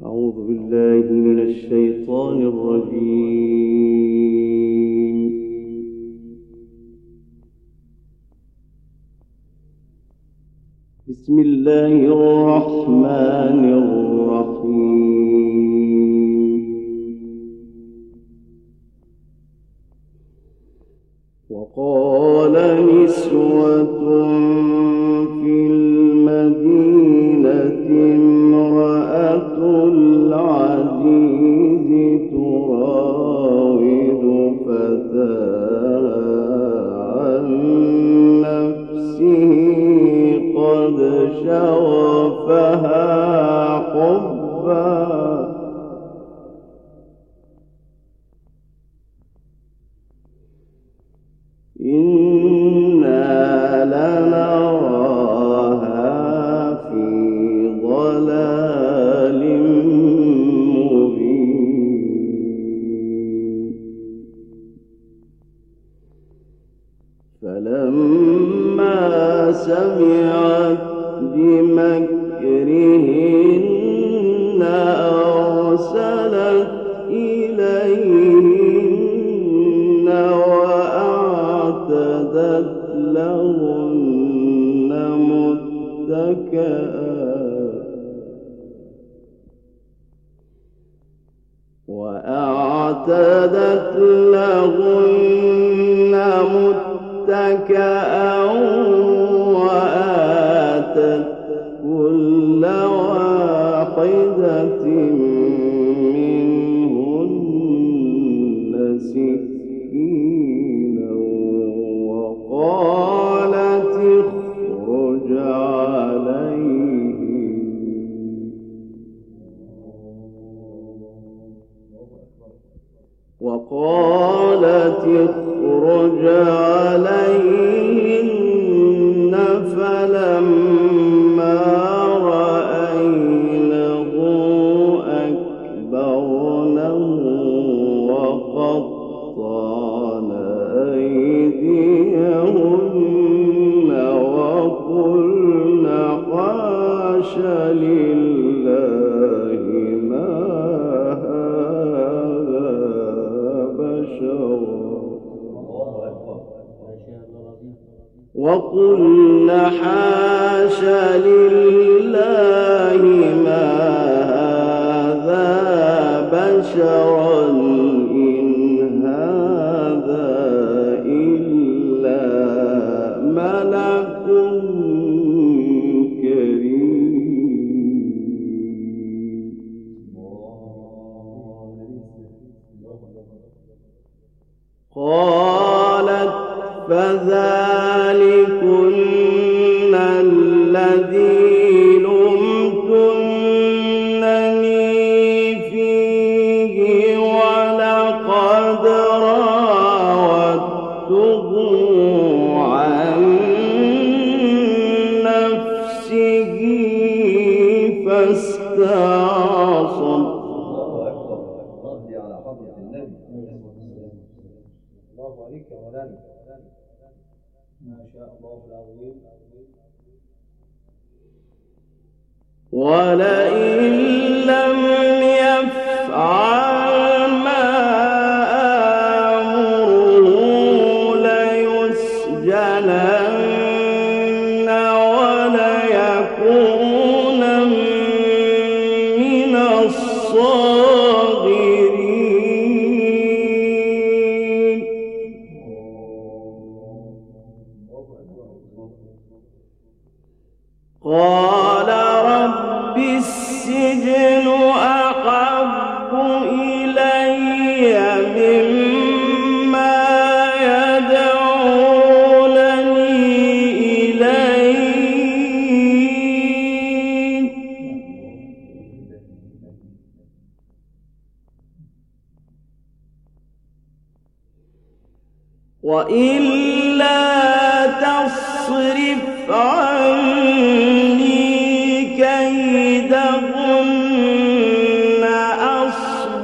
أعوذ بالله من الشيطان الرجيم. بسم الله الرحمن الرحيم. وقال نسوة في المدينة امرأة العزيز تراود فتاها عن نفسه قد شغفها حبا إنا لنراها في ضلال مبين. فلما سمعت بمكرهن أرسلت إليهن وأعتدت لهن متكئا وآتت كل واحدة منهن سكينا وقالت اخرج عليهن فلما رأينه أكبرنه وقطعن أيديهن وقلن حاش لله ما هذا بشرا وقلن حاش لله ما هذا بشرا إن هذا إلا ملك كريم. قالت فذلكن الذي لمتنني فيه ولقد راودته عن نفسه فاستعصم. ولئن لم يفعل ما آمره ليسجنن وليكونن من الصاغرين. قال رب السجن أحب إلي مما يدعونني إليه وإلا تصرف عني كيدهن أصب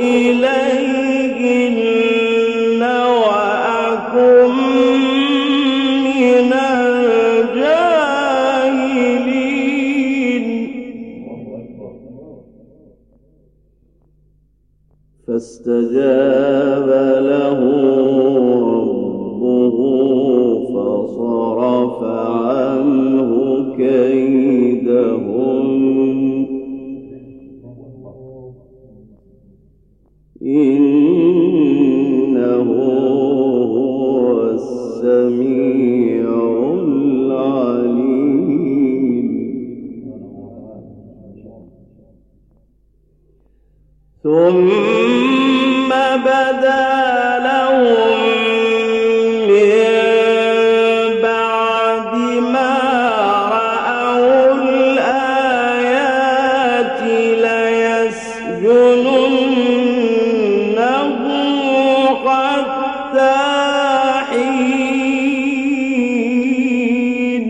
إليهن وأكن من الجاهلين. فاستجاب له ربه فصرف عنه كيدهم إنه هو السميع العليم. ثم بدا لهم من بعد ما رأوا الآيات ليسجننه حتى حين.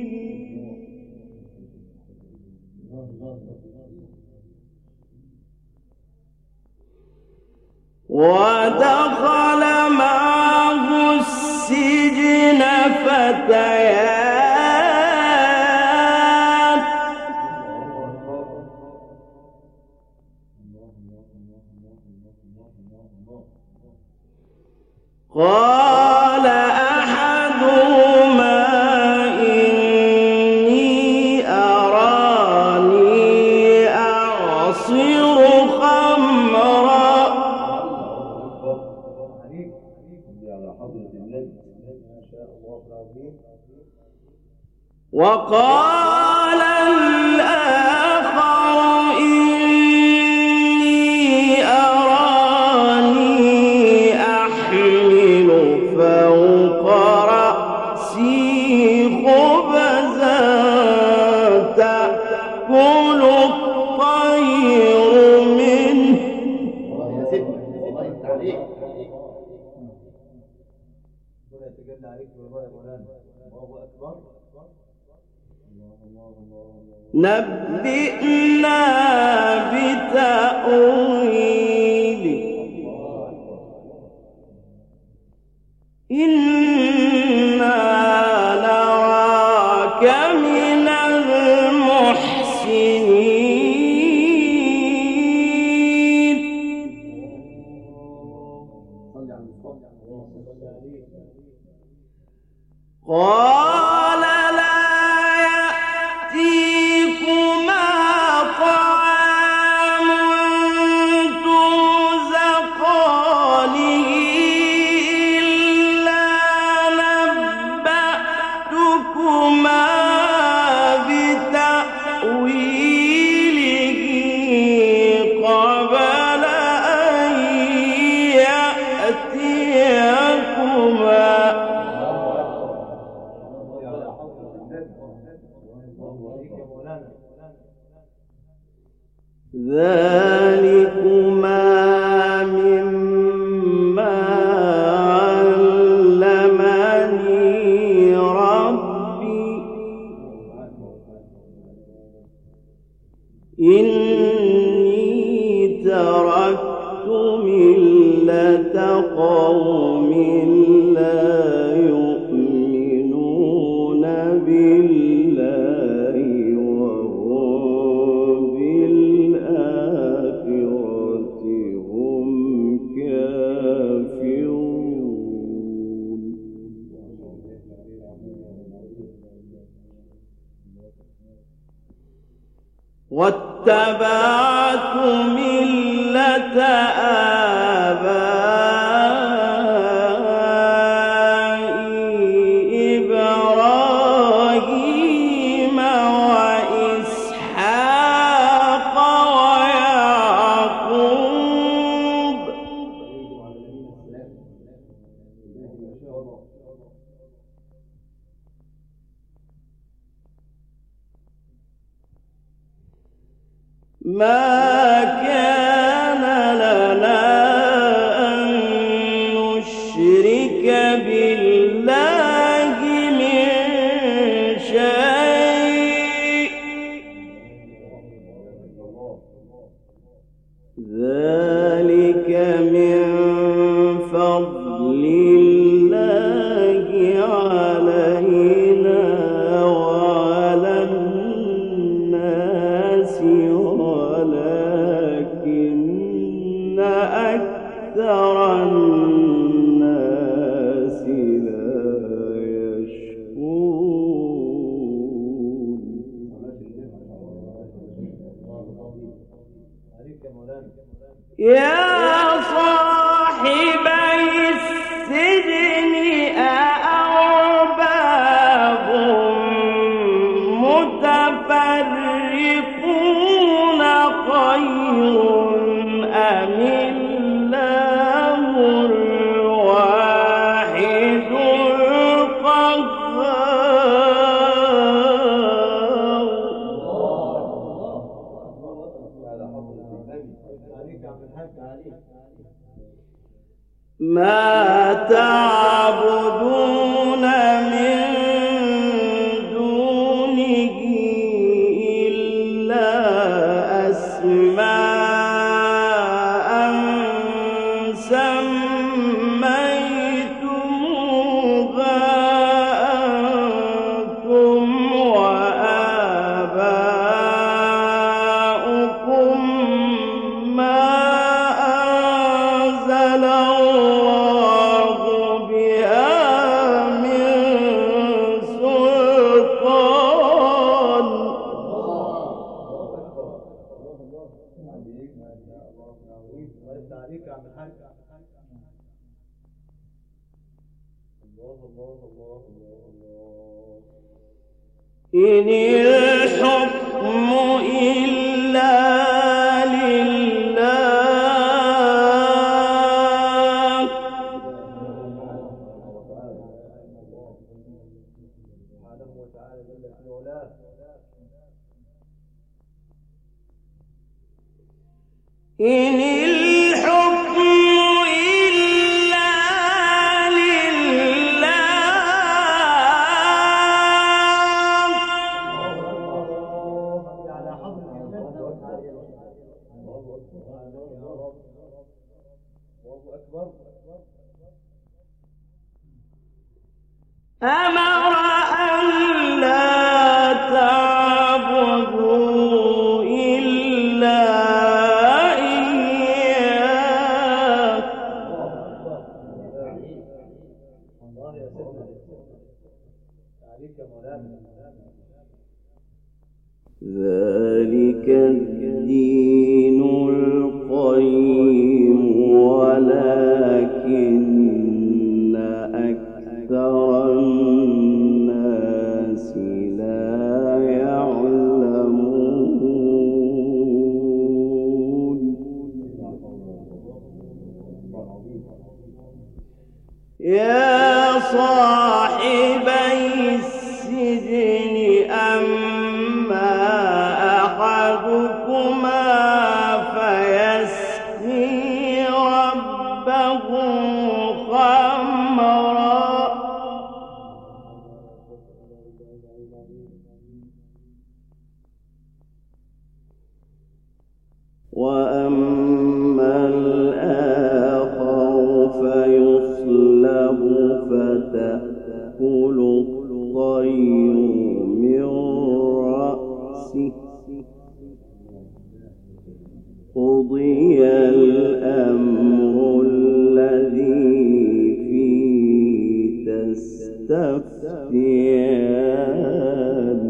ودخل معه السجن فتيان قال أحدهما إني أراني أعصر خمرا وقال الآخر إني أراني أحمل فوق رأسي خبزا تأكل الطير منه نبئنا بتأويله إنا نراك من المحسنين. قال لا يأتيكما طعام ترزقانه إلا نبأتكما بتأويله قبل أن يأتيكما. ذلكما مما علمني ربي إني تركت ملة قوم لا يؤمنون بالله وهم بالآخرة هم كافرون. واتبعت ملة آبائي إبراهيم وإسحاق ويعقوب ما كان لنا أن نشرك بالله من شيء ذلك من فضل الله علينا وعلى الناس ولكن أكثر الناس لا يشكرون. يا صاحبي السجن أأرباب متفرقون خير أم الله الواحد ما تعبدون من دونه إلا أسماء سميتموها أنتم وآباؤكم ما أنزل الله بها من سلطان. إن الحكم إلا لله إن الحكم إلا أمر أن لا تعبدوا إلا إياه ذلك الدين القيم ولكن أكثر الناس لا يعلمون. يا صاحبي السجن أما أحدكما فيسقي ربه خمرا وأما الآخر فيصلب فتأكل الطير من رأسه قضي الأمر الذي فيه تستفتيان.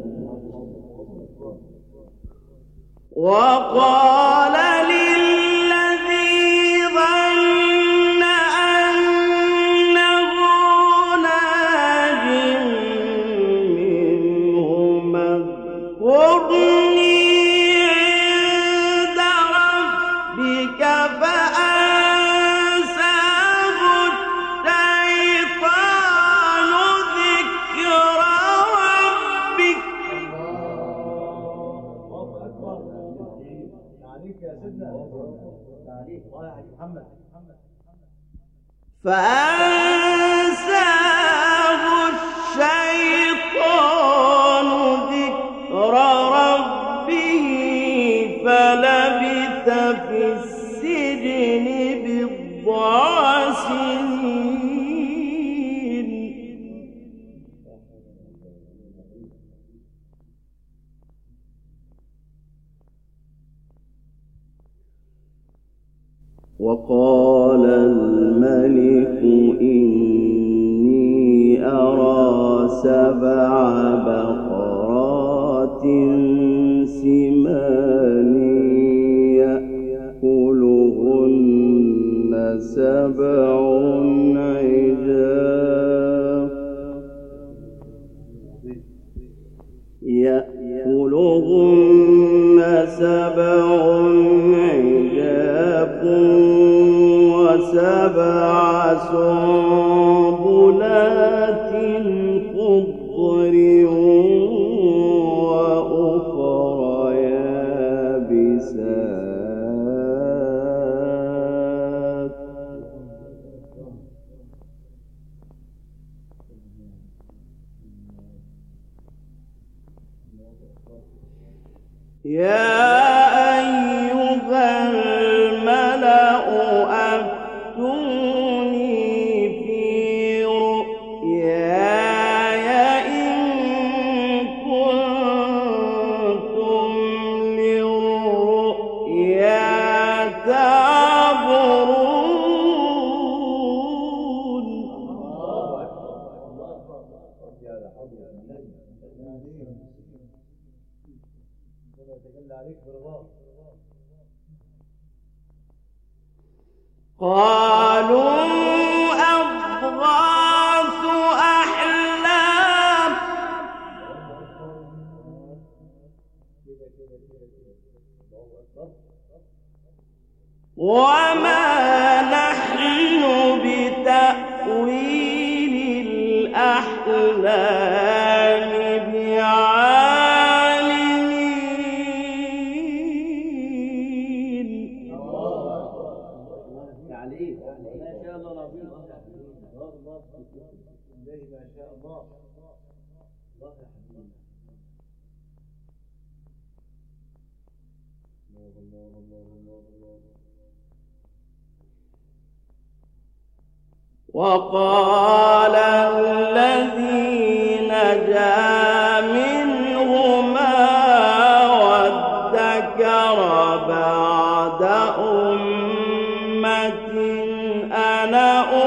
وقال للذي ظن أنه ناج منه اذكرني عند ربك فأنساه الشيطان ذكر ربك فأنساه الشيطان ذكر ربه فلبث في السجن بضع سنين. وقال الملك إني أرى 7 بقرات سمان يأكلهن 7 عجاف يأكلهن 7 عجاف و7 سنبلات خضر وأخر يابسات يا أيها الملأ أفتوني في رؤياي إن كنتم للرؤيا تعبرون قالوا أضغاث أحلام وما نحن بتأويل الأحلام بعالمين وقال الذي نجا منهما وادكر بعد أمة أنا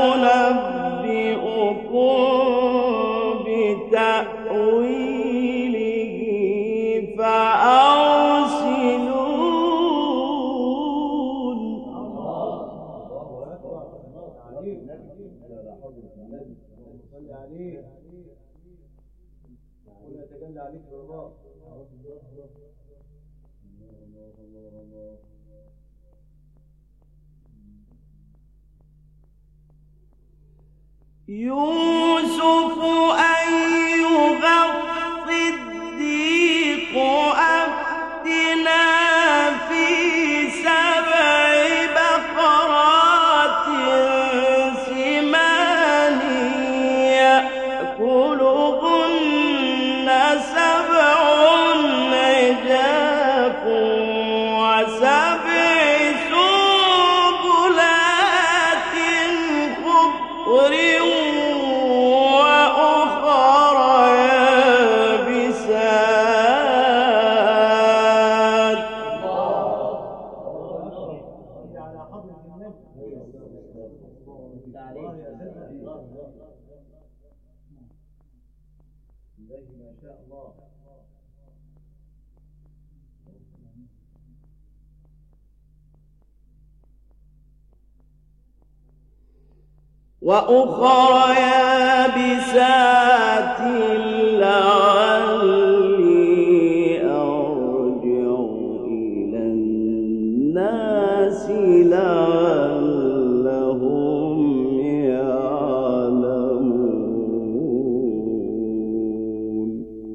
أنبئكم بتأويله فأرسلون يوسف أيها الصديق أفتنا في 7 بقرات سمان يأكلهن 7 عجاف و7 سنبلات خضر وأخر يابسات وأخر يابسات لعلي أرجع إلى الناس لعلهم يعلمون.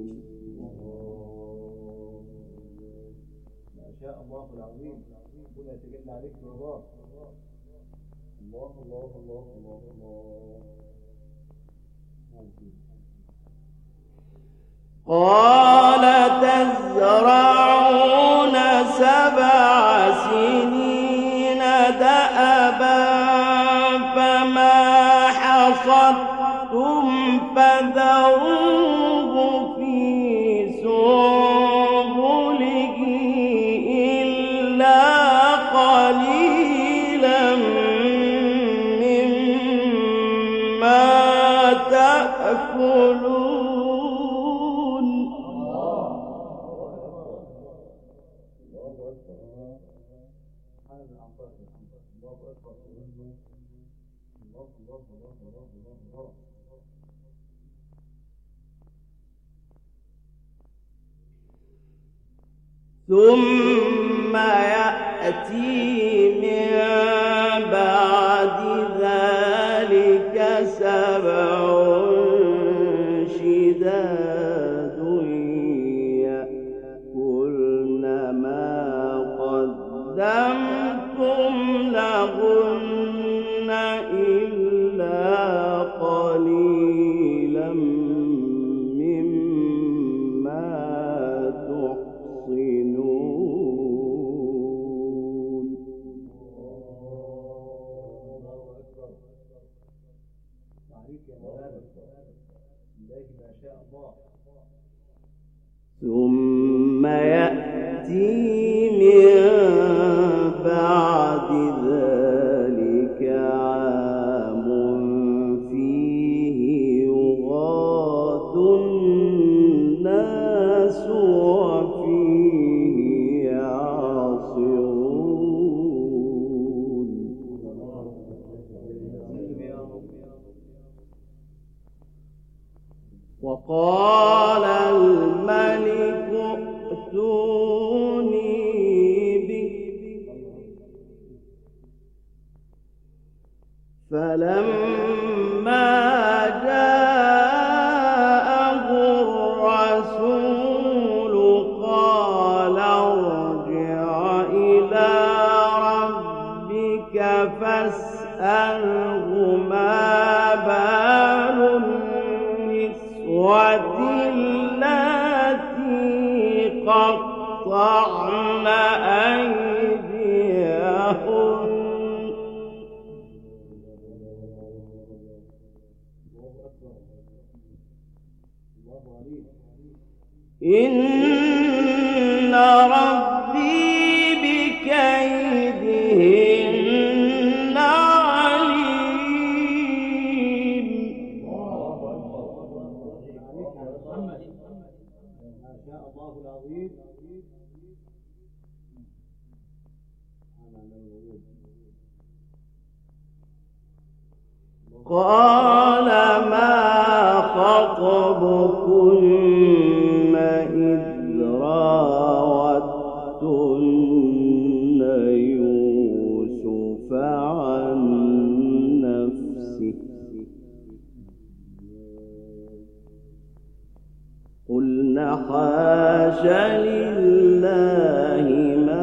ما شاء الله العظيم. ربنا يتجلى عليك برضاه. الله الله الله الله الله. قال تزرعون 7 سنين دأبا فما حصدتم فذروه في سنبله إلا قليلا ثم يأتي من بعد ذلك 7 شداد يأكلن ما قدمتم لهن إلا قليلا مما تحصنون. ثم يأتي من بعد ذلك عام فيه يغاث الناس وفيه يعصرون. وقال الملك ائتوني به فلما جاءه الرسول قال ارجع إلى ربك فاسأله ما بال النسوة اللاتي قطعن أيديهن إن ربي بكيدهن عليم. قال ما خطبكن إذ راوتن يوسف عن نفسه قلنا حاش لله ما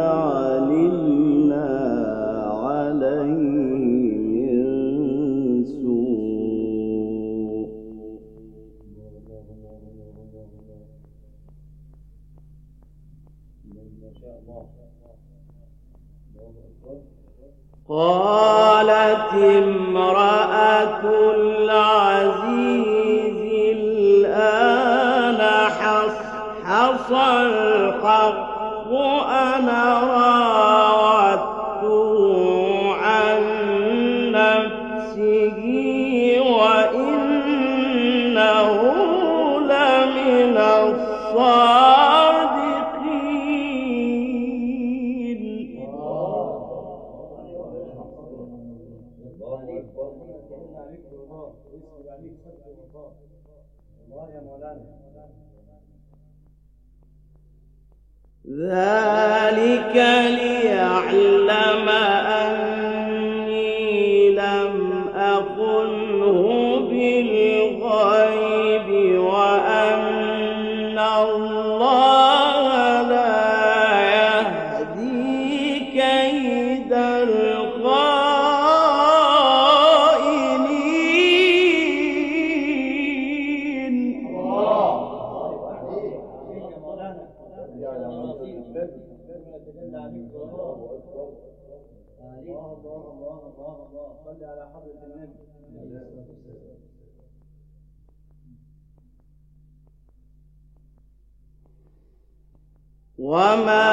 علمنا عليه من سوء. قالت امرأة العزيز الآن حصحص الحق أنا راودته عن نفسه وإنه لمن الصادقين. ذلك ليعلم أني لم أخنه بالغيب وأن الله لا يهدي كيد الخائنين. وما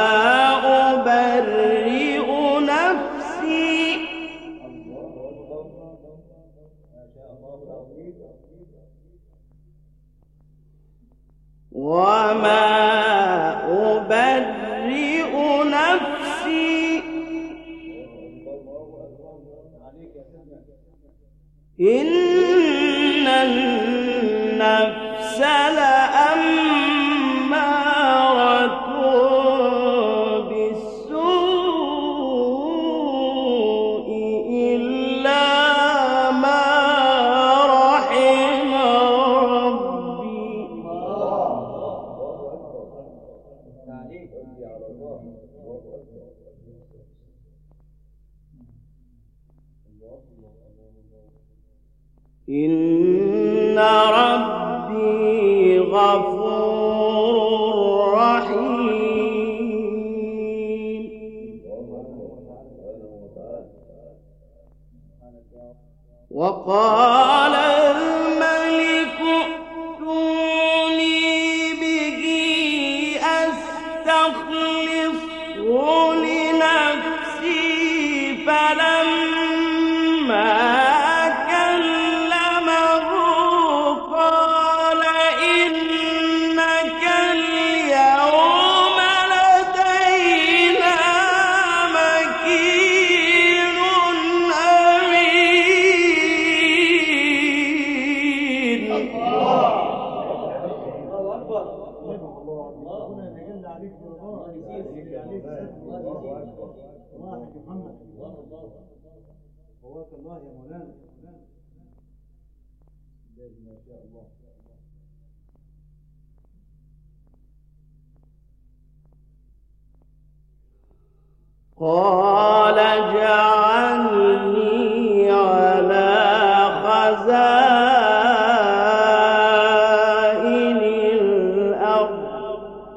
أبرئ نفسي وما أبرئ نفسي إن النفس لأمارة على الله. إن ربي غفور رحيم. وقال الملك ائتوني به أستخلصه لنفسي. فلما كلمه قال إنك اليوم لدينا مكين أمين. الله يا مولانا. ما شاء الله. قال اجعلني على خزائن الأرض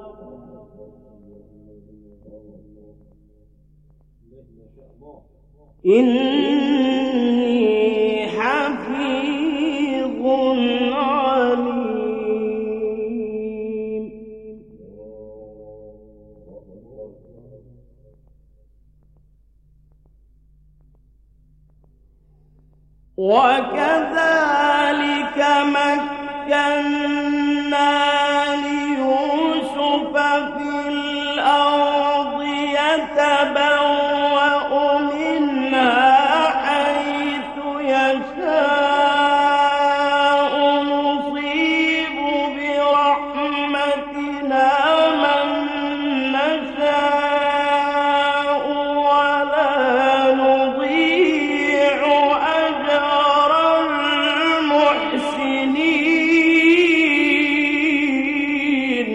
إني حفيظ عليم. وكذلك مكنا ليوسف في الأرض يتبوأ منها حيث يشاء نصيب برحمتنا من نشاء ولا نضيع أجر المحسنين.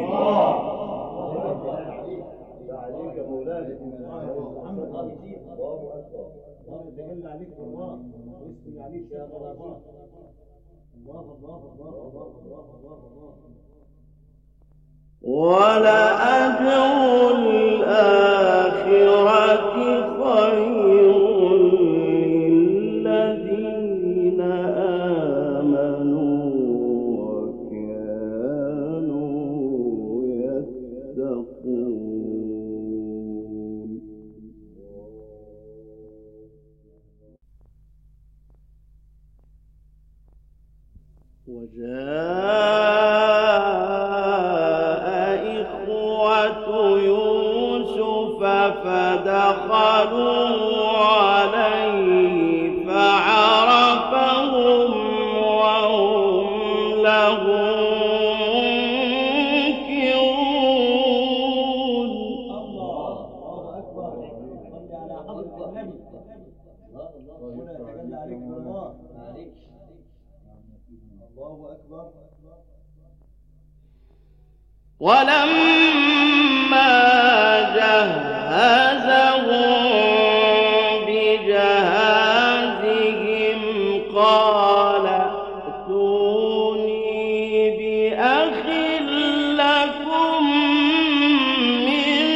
عليك مولانا. الله أكبر. الله يتجلى عليك الله ويسمي عليك يا الله. الله الله الله الله الله الله. ولأجر الآخرة خير للذين آمنوا وكانوا يتقون. وجاء إخوة يوسف فدخلوا عليه فعرفهم وهم له منكرون. الله أكبر. صل على حضرة النبي. الله يتجلى عليك الله. الله أكبر. ولما جهزهم بجهازهم قال ائتوني بأخ لكم من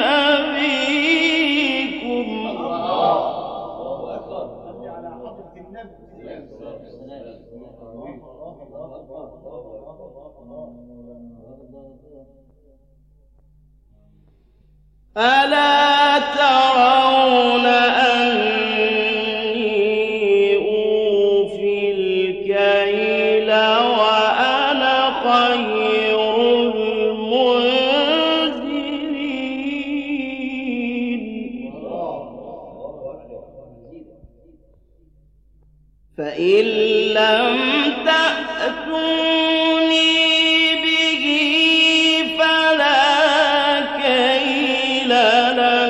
أبيكم. الله أكبر. صل على حضرة النبي. ألا ترون أني أوفي الكيل وأنا خير المنزلين. فإن لم تأتوني به فلا كيل لكم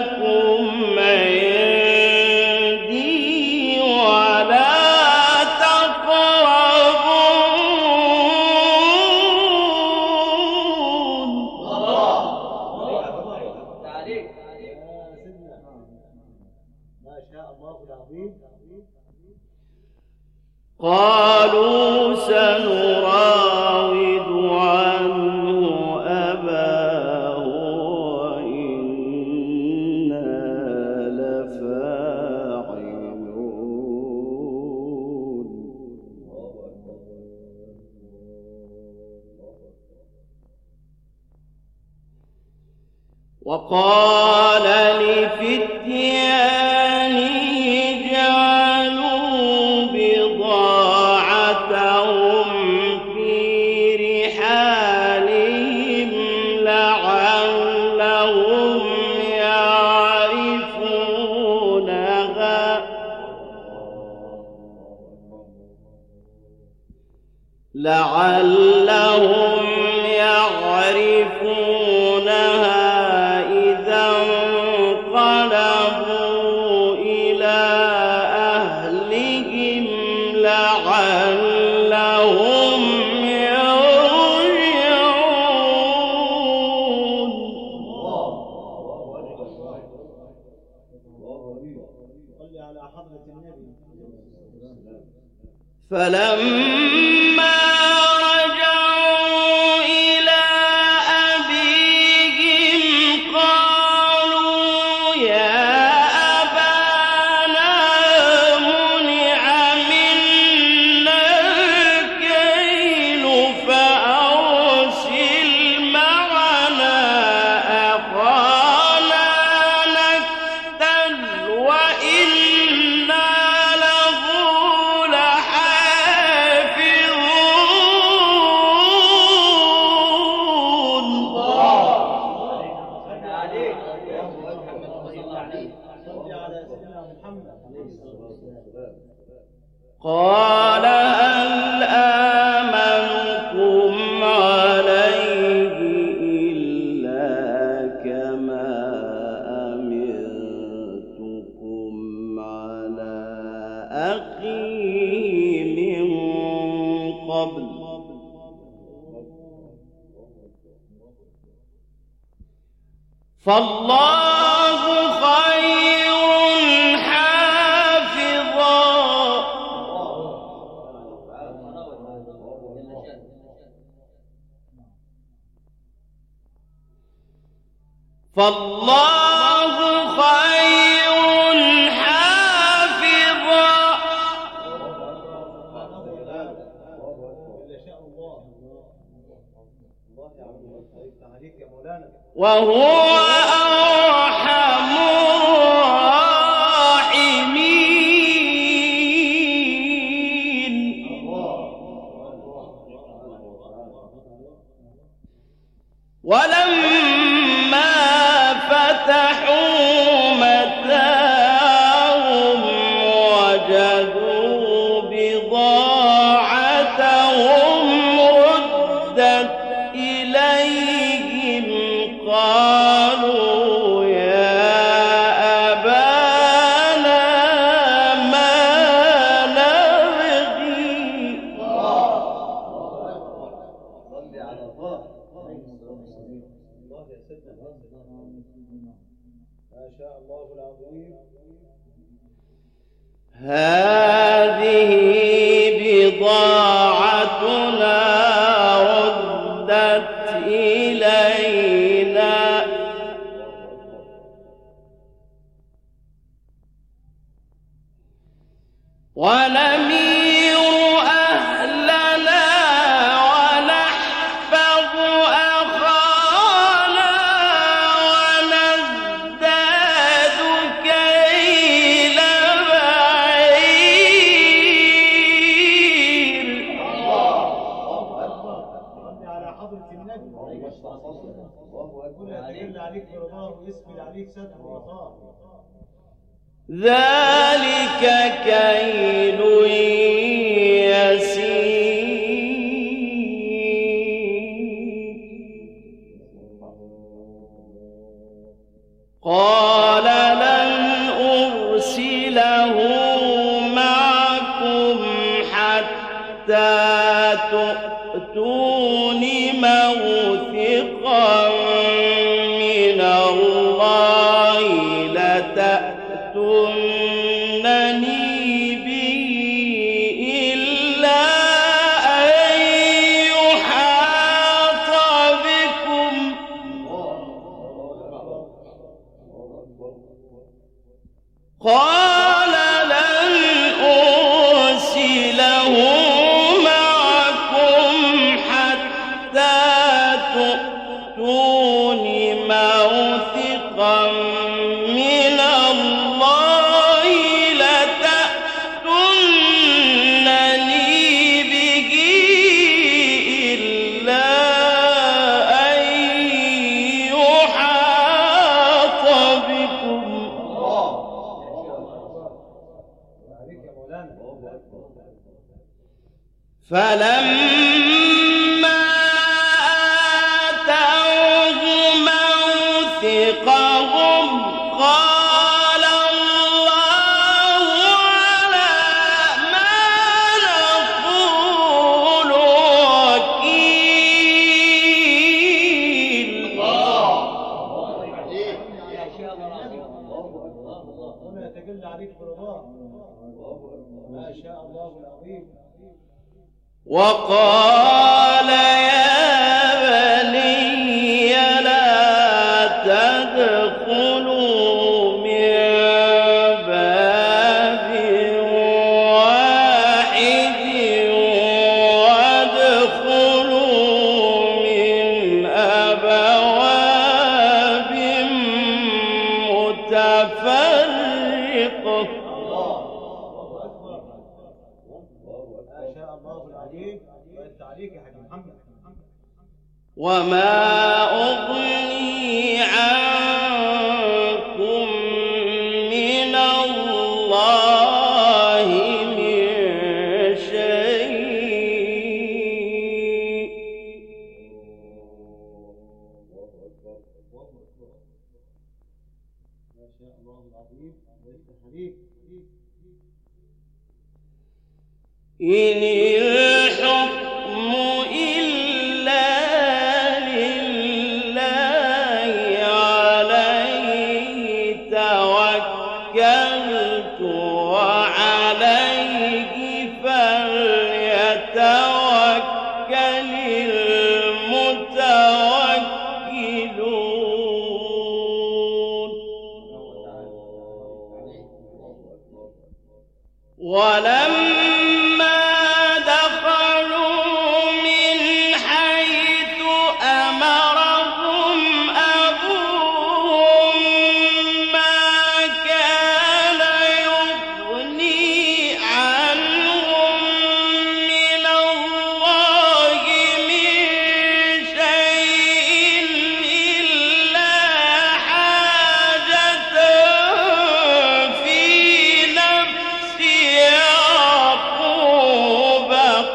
شاء الله العظيم. قالوا سنراود عنه أباه وإنا لفاعلون. وقال لفتيانه جعلوا بضاعتهم في رحالهم لعلهم يعرفونها إذا انقلبوا إلى أهلهم لعلهم يرجعون. فلما رجعوا إلى أبيهم قالوا يا أبانا منع منا الكيل فأرسل معنا أخانا نكتل وإنا له قال هل آمنكم عليه إلا كما أمنتكم على أخيه من قبل فالله خير حافظا فالله خير حافظا وهو أرحم الراحمين. ولما فتحوا متاعهم وجدوا بضاعتهم ردت إليهم قالوا يا أبانا ما نبغي. هذه بضاعتنا ردت إلينا ونمير أهلنا ونحفظ أخانا ونزداد كيل بعير. على حضرة النبي يتجلى عليك برضاه ويسبل عليك ستر وطاعة. ذلك كيل يسير. قال لن أرسله معكم حتى تؤتون موثقا من الله لتأتون قال لن أرسله معكم حتى تؤتون موثقا من الله لتأتونني به إلا أن يحاط بكم. فلما آتوه موثقهم قال الله على ما نقول وكيل. هنا يتجلى عليك برضاه ما شاء الله العظيم. وقال يا بني لا تدخلوا من باب واحد وادخلوا من أبواب متفرقة. وما أغني عنكم من الله من شيء إن الحكم إلا لله عليه توكلت وعليه فليتوكل المتوكلون. ولما دخلوا من حيث أمرهم أبوهم ما كان يغني عنهم من الله من شيء إلا حاجة في نفس يعقوب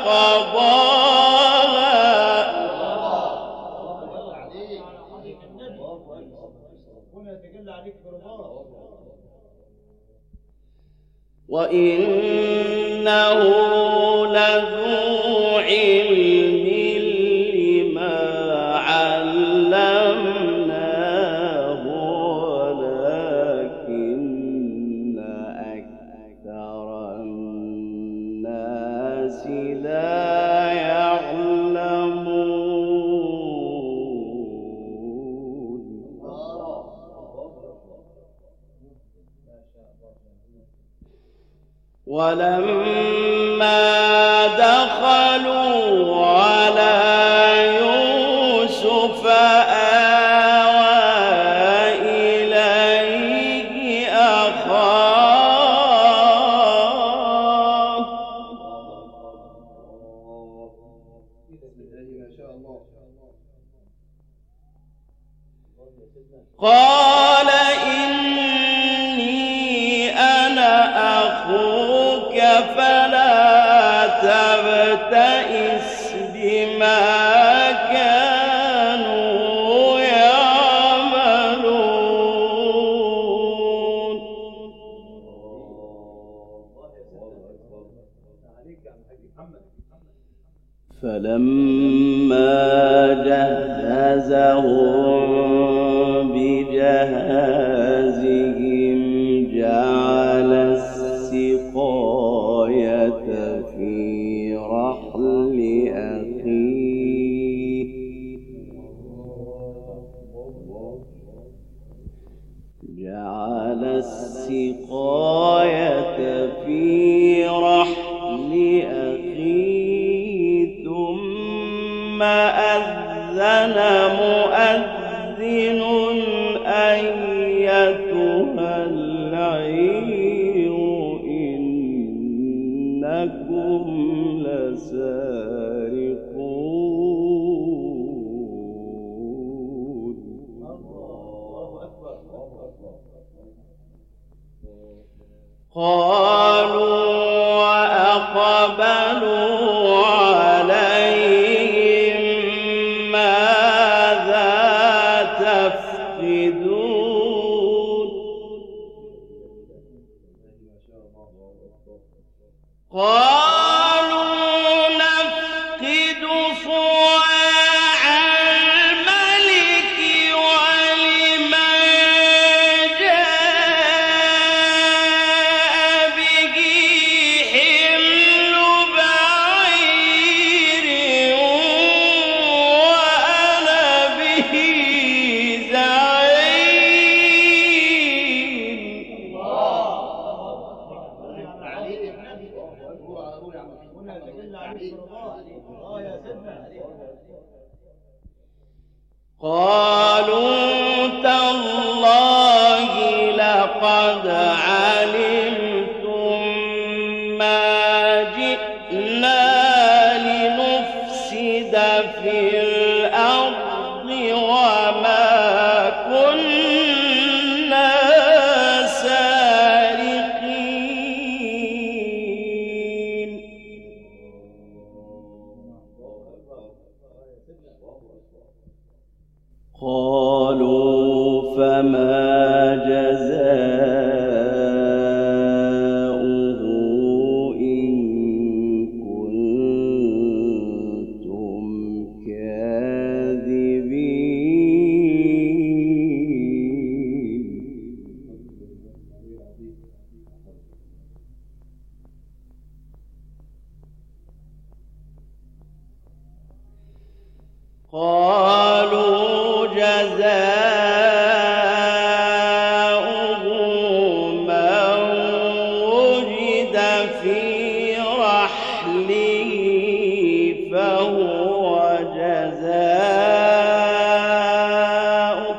قضاها وإنه لذو علم لما علمناه ولكن أكثر الناس لا يعلمون. ولما دخلوا على يوسف آوى إليه أخاه قال إني أنا أخوك فلا تبتئس بما كانوا يعملون. فلما جهزهم بجهازهم جعل السقاية في رحل أخيه جعل السقاية في رحل أخيه ثم أذن مؤذن أيتها العير إنكم لسارقون. قالوا وأقبلوا عليهم ماذا تفقدون. قالوا نفقد صواع الملك ولمن جاء به حمل بعير وأنا به زعيم. قالوا تالله لقد علمتم ما جئنا لنفسد في الأرض وما كنا سارقين. قالوا فما جزاؤه إن كنتم كاذبين. قالوا جزاؤه من وجد في رحله فهو جزاؤه.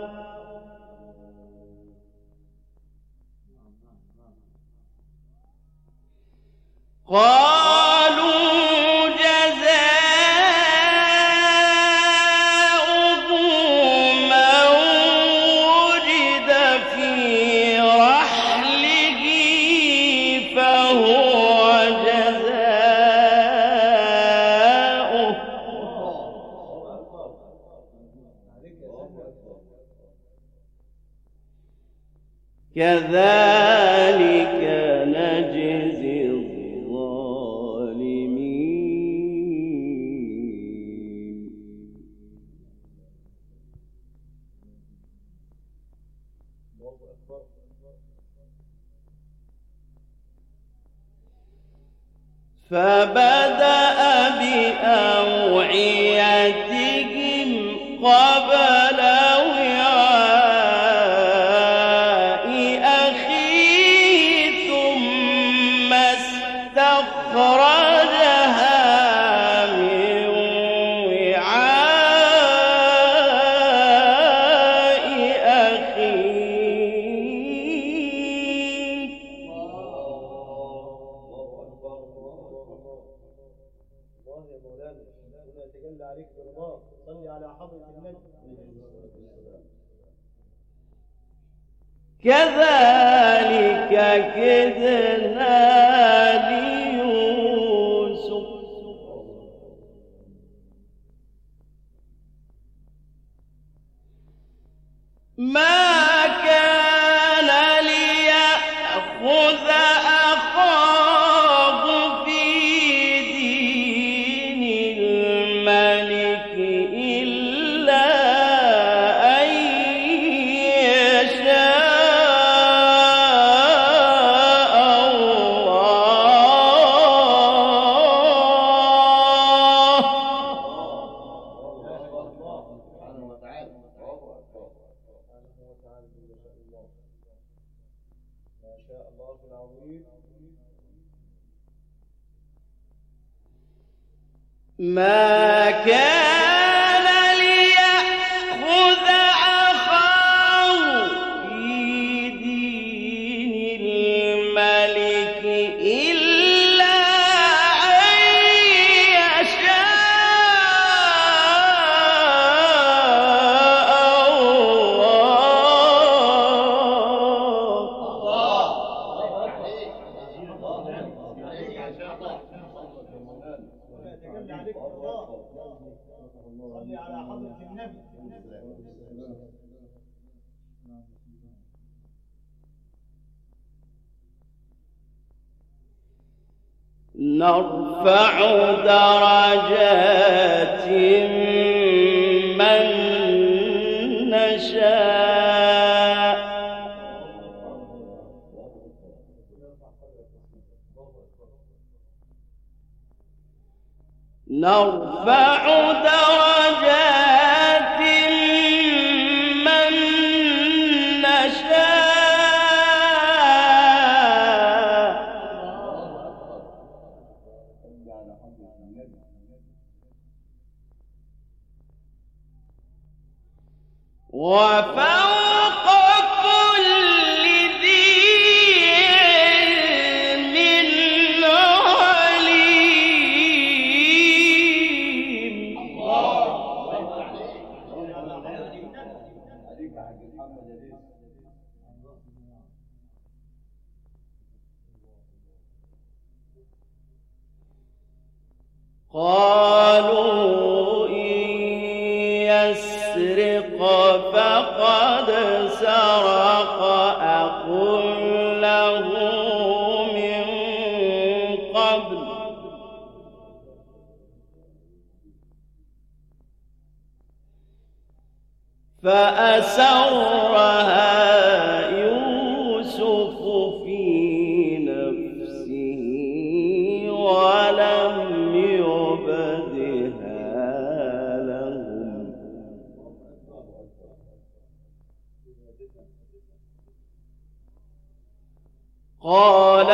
قالوا جزاؤه من وجد في رحله فهو جزاؤه. كذلك نجزي الظالمين. فبدأ بأوعيتهم قبل وعاء أخيه ثم استخرجها من وعاء أخيه. يتجلى عليك برضاه. صلي على حضرة النبي. كذلك كدنا ليوسف ما كان ليأخذ أخاه في دين الملك إلا أن يشاء الله. سبحانه وتعالى جل شأن الله. ما شاء الله العظيم. ما كان ليأخذ أخاه في دين الملك إلا أن يشاء صلي على حضرة النبي. نرفع درجات من نشاء نرفع درجات من نشاء وفوق كل ذي علم عليم. قالوا إن يسرق فقد سرق أخ له من قبل فأسرها يوسف في نفسه ولم يبدها لهم قال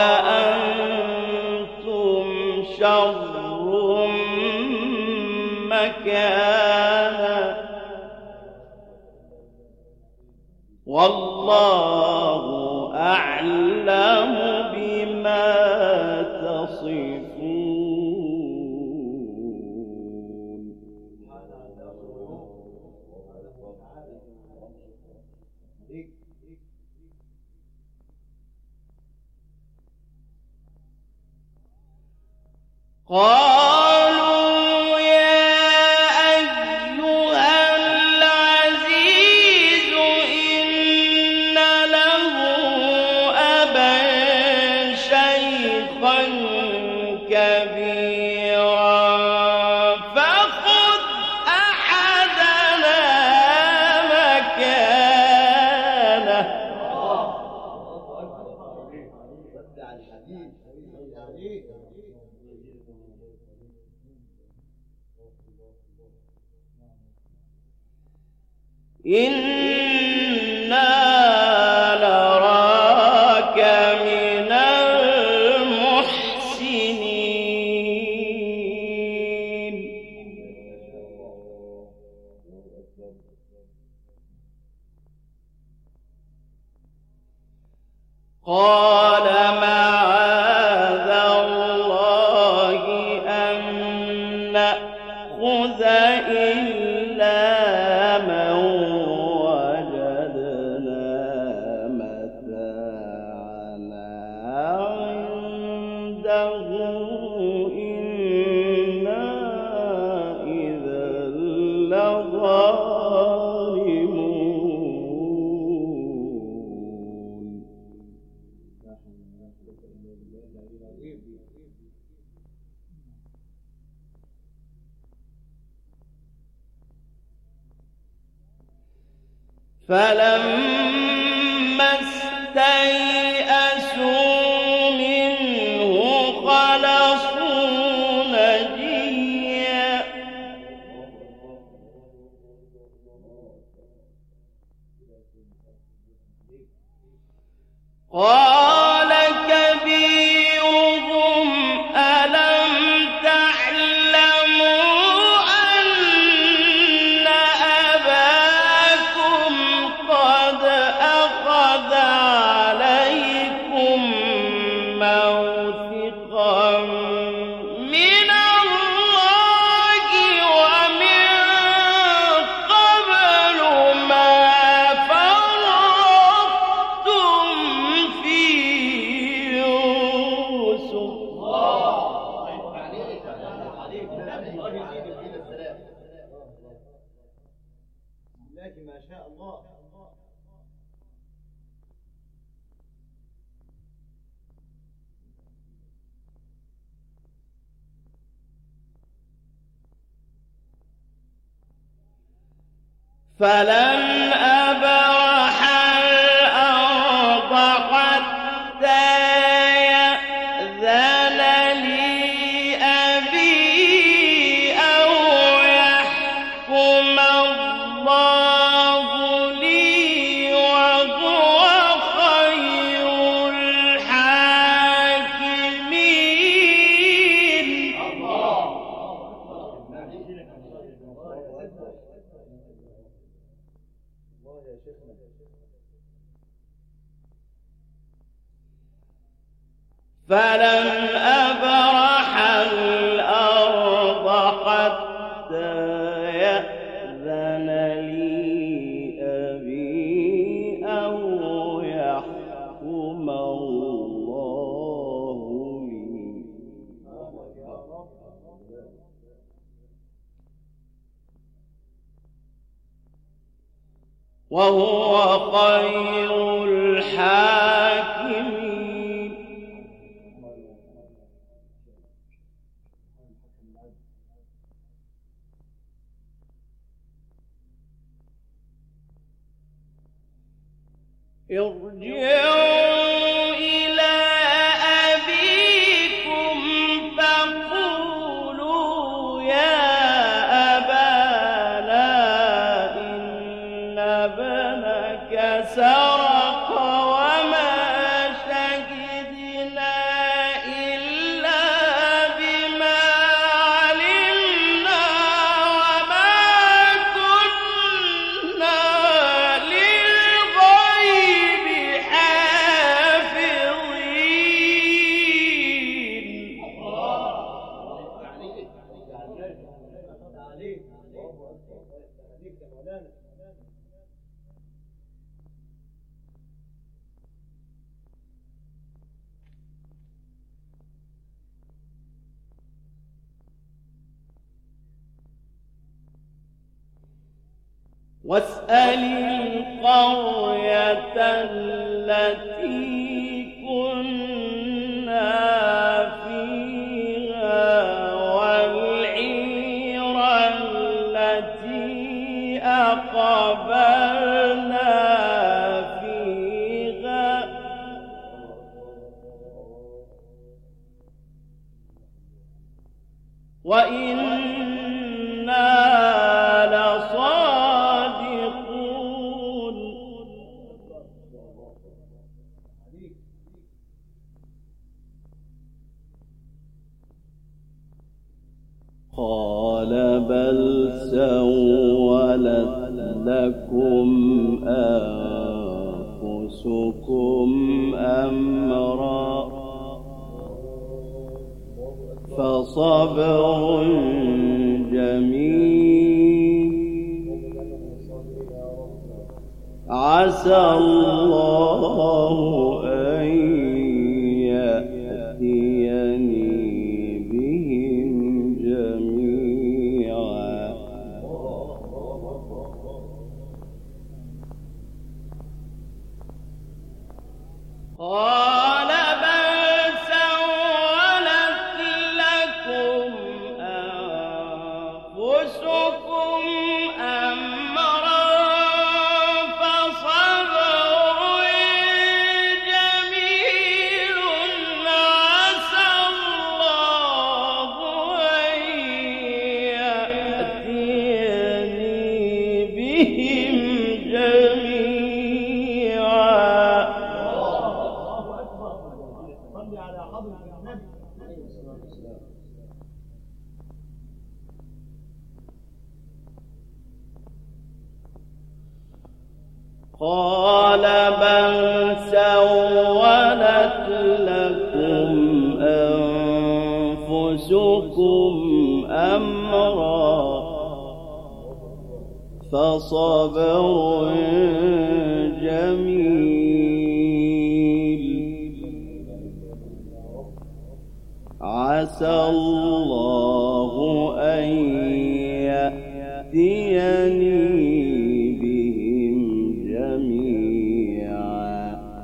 أنتم شر مكانا والله أعلم بما تصفون. قالوا يا أيها العزيز إن له أبا شيخا كبيرا فخذ أحدنا مكانه إنا نراك من المحسنين. قال معاذ الله أن نأخذ إلا من وجدنا متاعنا عنده إنا إذا لظالمون. فلما استيئسوا منه خلصوا نجيا قال كبيرهم ألم تعلموا أن أباكم قد أخذ عليكم موثقا من الله ومن قبل ما فرطتم في يوسف. لكن ما شاء الله. فلن أبرح الأرض حتى يأذن لي أبي أو يحكم الله لي وهو خير الحاكمين. فلن أبرح الأرض حتى يأذن لي أبي أو يحكم الله لي وهو خير الحاكمين. ارجعوا إلى أبيكم فقولوا يا أبانا إن ابنك سرق وما شهدنا إلا بما علمنا وما كنا للغيب حافظين. واسأل القرية التي كنا فيها والعير التي أقبلنا فيها وإنا لصادقون. قال بل سولت لكم أنفسكم أمرا فصبر جميل عسى الله أن يأتيني بهم جميعا. قال بل سولت لكم أنفسكم أمرا فصبر جميل عسى الله أن يأتيني بهم جميعا قال بل سولت لكم أنفسكم أمرا فصبر جميل عسى الله أن يأتيني بهم جميعا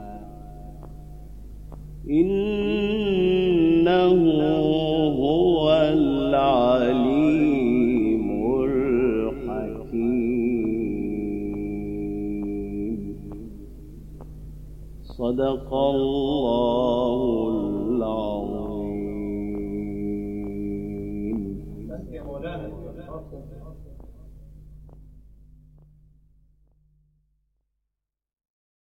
إنه هو العليم الحكيم. صدق الله العظيم. يا مولانا